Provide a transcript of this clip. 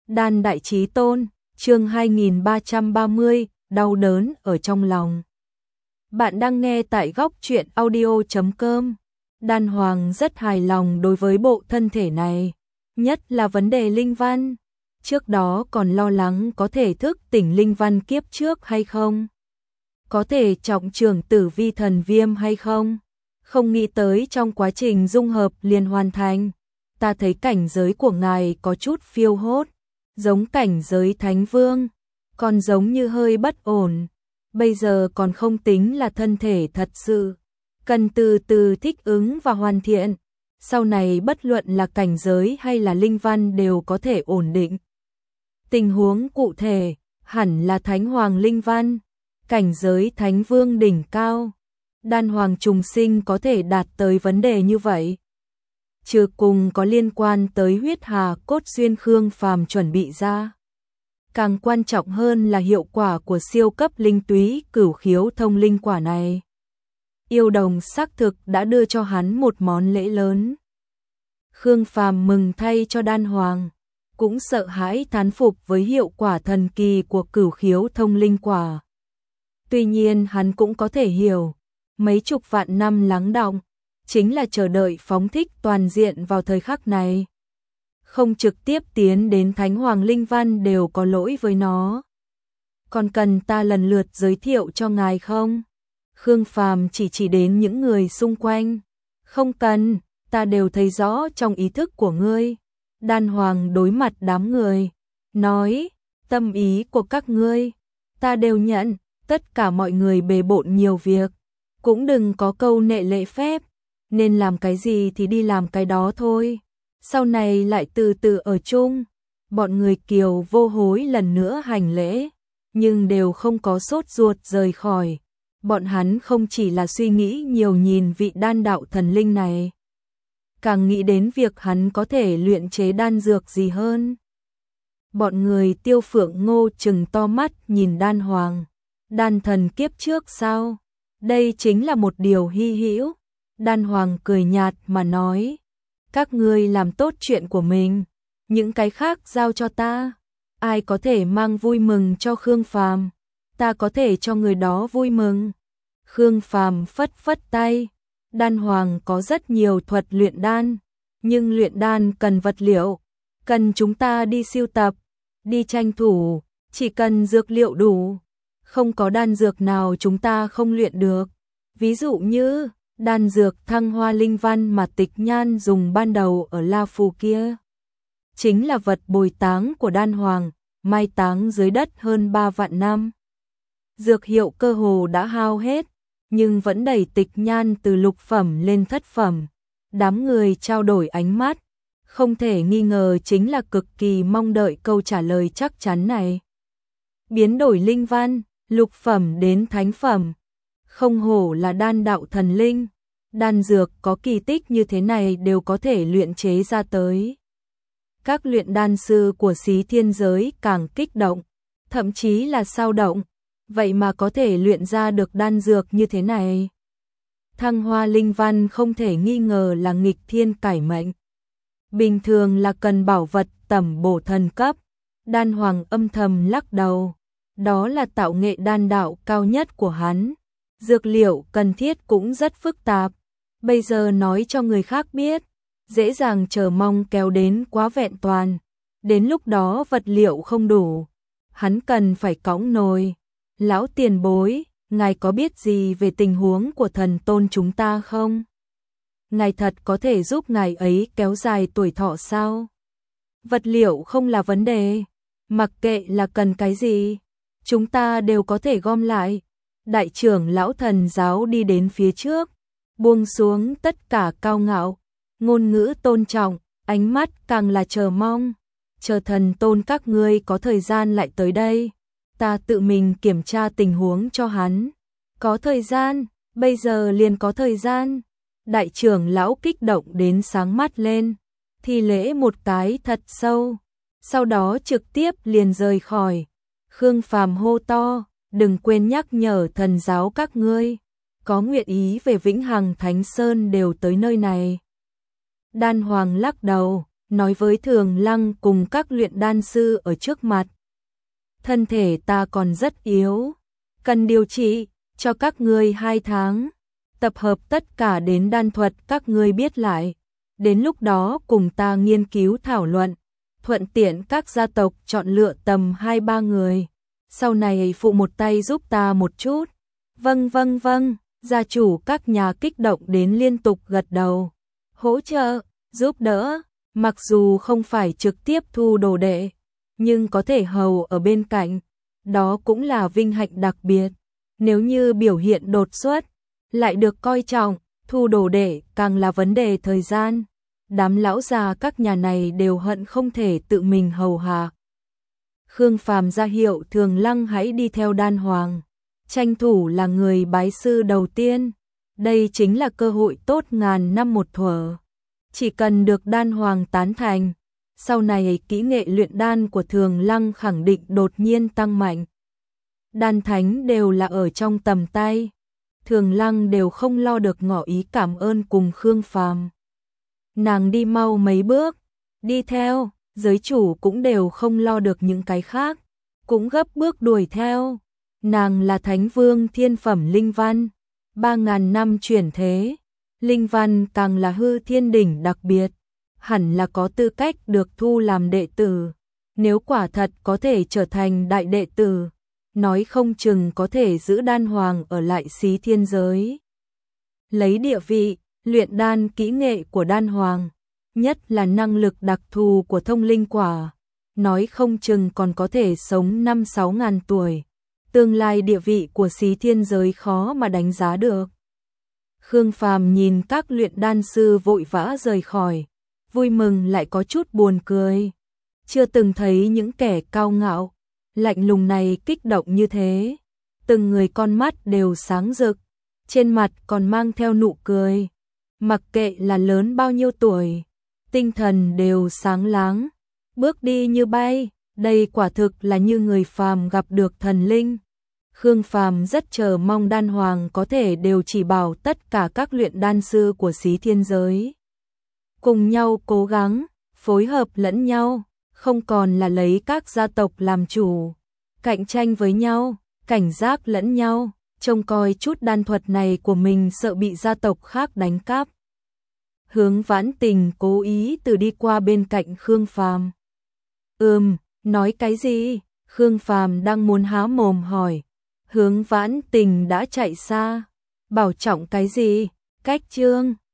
Đan Đại Chí Tôn, chương 2330, đau đớn ở trong lòng. Bạn đang nghe tại góc truyện audio.com. Đan Hoàng rất hài lòng đối với bộ thân thể này, nhất là vấn đề linh văn. Trước đó còn lo lắng có thể thức tỉnh linh văn kiếp trước hay không, có thể trọng trưởng tử vi thần viêm hay không. Không nghĩ tới trong quá trình dung hợp liền hoàn thành. Ta thấy cảnh giới của ngài có chút phiêu hốt, giống cảnh giới Thánh Vương, còn giống như hơi bất ổn. Bây giờ còn không tính là thân thể thật sự, cần từ từ thích ứng và hoàn thiện. Sau này bất luận là cảnh giới hay là linh văn đều có thể ổn định. Tình huống cụ thể hẳn là Thánh Hoàng linh văn, cảnh giới Thánh Vương đỉnh cao. Đan Hoàng trùng sinh có thể đạt tới vấn đề như vậy, trừ cùng có liên quan tới huyết hà cốt duyên Khương Phàm chuẩn bị ra. Càng quan trọng hơn là hiệu quả của siêu cấp linh túy cửu khiếu thông linh quả này. Yêu đồng xác thực đã đưa cho hắn một món lễ lớn. Khương Phàm mừng thay cho Đan Hoàng, cũng sợ hãi thán phục với hiệu quả thần kỳ của cửu khiếu thông linh quả. Tuy nhiên hắn cũng có thể hiểu, mấy chục vạn năm lắng đọng, chính là chờ đợi phóng thích toàn diện vào thời khắc này. Không trực tiếp tiến đến Thánh Hoàng linh văn đều có lỗi với nó. Còn cần ta lần lượt giới thiệu cho ngài không? Khương Phàm chỉ đến những người xung quanh. Không cần, ta đều thấy rõ trong ý thức của ngươi. Đan Hoàng đối mặt đám người, nói, tâm ý của các ngươi, ta đều nhận. Tất cả mọi người bề bộn nhiều việc, cũng đừng có câu nệ lễ phép, nên làm cái gì thì đi làm cái đó thôi. Sau này lại từ từ ở chung. Bọn người Kiều vô hối lần nữa hành lễ, nhưng đều không có sốt ruột rời khỏi. Bọn hắn không chỉ là suy nghĩ nhiều nhìn vị đan đạo thần linh này, càng nghĩ đến việc hắn có thể luyện chế đan dược gì hơn. Bọn người Tiêu Phượng Ngô trừng to mắt nhìn Đan Hoàng. Đan thần kiếp trước sao? Đây chính là một điều hy hữu. Đan Hoàng cười nhạt mà nói, các ngươi làm tốt chuyện của mình, những cái khác giao cho ta. Ai có thể mang vui mừng cho Khương Phàm, ta có thể cho người đó vui mừng. Khương Phàm phất phất tay. Đan Hoàng có rất nhiều thuật luyện đan, nhưng luyện đan cần vật liệu, cần chúng ta đi sưu tập, đi tranh thủ. Chỉ cần dược liệu đủ, không có đan dược nào chúng ta không luyện được. Ví dụ như đan dược thăng hoa linh văn mà Tịch Nhan dùng ban đầu ở La Phù kia, chính là vật bồi táng của Đan Hoàng, mai táng dưới đất hơn 3 vạn năm. Dược hiệu cơ hồ đã hao hết, nhưng vẫn đẩy Tịch Nhan từ lục phẩm lên thất phẩm. Đám người trao đổi ánh mắt, không thể nghi ngờ chính là cực kỳ mong đợi câu trả lời chắc chắn này. Biến đổi linh văn, lục phẩm đến thánh phẩm, không hổ là đan đạo thần linh. Đan dược có kỳ tích như thế này đều có thể luyện chế ra tới. Các luyện đan sư của Xí Thiên giới càng kích động, thậm chí là sao động. Vậy mà có thể luyện ra được đan dược như thế này. Thăng hoa linh văn không thể nghi ngờ là nghịch thiên cải mệnh. Bình thường là cần bảo vật tẩm bổ thần cấp. Đan Hoàng âm thầm lắc đầu. Đó là tạo nghệ đan đạo cao nhất của hắn. Dược liệu cần thiết cũng rất phức tạp. Bây giờ nói cho người khác biết, dễ dàng chờ mong kéo đến quá vẹn toàn. Đến lúc đó vật liệu không đủ, hắn cần phải cõng nồi. Lão tiền bối, ngài có biết gì về tình huống của thần tôn chúng ta không? Ngài thật có thể giúp ngài ấy kéo dài tuổi thọ sao? Vật liệu không là vấn đề, mặc kệ là cần cái gì, chúng ta đều có thể gom lại. Đại trưởng lão thần giáo đi đến phía trước, buông xuống tất cả cao ngạo, ngôn ngữ tôn trọng, ánh mắt càng là chờ mong. Chờ thần tôn các ngươi có thời gian lại tới đây, ta tự mình kiểm tra tình huống cho hắn. Có thời gian, bây giờ liền có thời gian. Đại trưởng lão kích động đến sáng mắt lên, thi lễ một cái thật sâu, sau đó trực tiếp liền rời khỏi. Khương Phàm hô to, đừng quên nhắc nhở thần giáo các ngươi, có nguyện ý về Vĩnh Hằng Thánh Sơn đều tới nơi này. Đan Hoàng lắc đầu, nói với Thường Lăng cùng các luyện đan sư ở trước mặt. Thân thể ta còn rất yếu, cần điều trị, cho các ngươi 2 tháng, tập hợp tất cả đến đan thuật các ngươi biết lại, đến lúc đó cùng ta nghiên cứu thảo luận, thuận tiện các gia tộc chọn lựa tầm 2-3 người, sau này phụ một tay giúp ta một chút. Vâng vâng vâng, gia chủ các nhà kích động đến liên tục gật đầu, hỗ trợ, giúp đỡ, mặc dù không phải trực tiếp thu đồ đệ, nhưng có thể hầu ở bên cạnh, đó cũng là vinh hạnh đặc biệt. Nếu như biểu hiện đột xuất, lại được coi trọng, thu đồ đệ càng là vấn đề thời gian. Đám lão già các nhà này đều hận không thể tự mình hầu hạ. Khương Phàm ra hiệu Thường Lăng hãy đi theo Đan Hoàng, tranh thủ là người bái sư đầu tiên. Đây chính là cơ hội tốt ngàn năm một thuở. Chỉ cần được Đan Hoàng tán thành, sau này kỹ nghệ luyện đan của Thường Lăng khẳng định đột nhiên tăng mạnh. Đan thánh đều là ở trong tầm tay. Thường Lăng đều không lo được ngỏ ý cảm ơn cùng Khương Phàm. Nàng đi mau mấy bước, đi theo, giới chủ cũng đều không lo được những cái khác, cũng gấp bước đuổi theo. Nàng là Thánh Vương thiên phẩm linh văn, 3000 năm chuyển thế, linh văn càng là hư thiên đỉnh đặc biệt, hẳn là có tư cách được thu làm đệ tử. Nếu quả thật có thể trở thành đại đệ tử, nói không chừng có thể giữ Đan Hoàng ở lại Xí Thiên giới. Lấy địa vị, luyện đan kỹ nghệ của Đan Hoàng, nhất là năng lực đặc thù của thông linh quả, nói không chừng còn có thể sống 5-6 ngàn tuổi. Tương lai địa vị của Xí Thiên giới khó mà đánh giá được. Khương Phàm nhìn các luyện đan sư vội vã rời khỏi, vui mừng lại có chút buồn cười. Chưa từng thấy những kẻ cao ngạo, lạnh lùng này kích động như thế. Từng người con mắt đều sáng rực, trên mặt còn mang theo nụ cười. Mặc kệ là lớn bao nhiêu tuổi, tinh thần đều sáng láng, bước đi như bay, đây quả thực là như người phàm gặp được thần linh. Khương Phàm rất chờ mong Đan Hoàng có thể đều chỉ bảo tất cả các luyện đan sư của Xí Thiên giới. Cùng nhau cố gắng, phối hợp lẫn nhau, không còn là lấy các gia tộc làm chủ, cạnh tranh với nhau, cảnh giác lẫn nhau, trông coi chút đan thuật này của mình sợ bị gia tộc khác đánh cắp. Hướng Vãn Tình cố ý từ đi qua bên cạnh Khương Phàm. Nói cái gì? Khương Phàm đang muốn há mồm hỏi. Hướng Vãn Tình đã chạy xa. Bảo trọng cái gì? Cách chương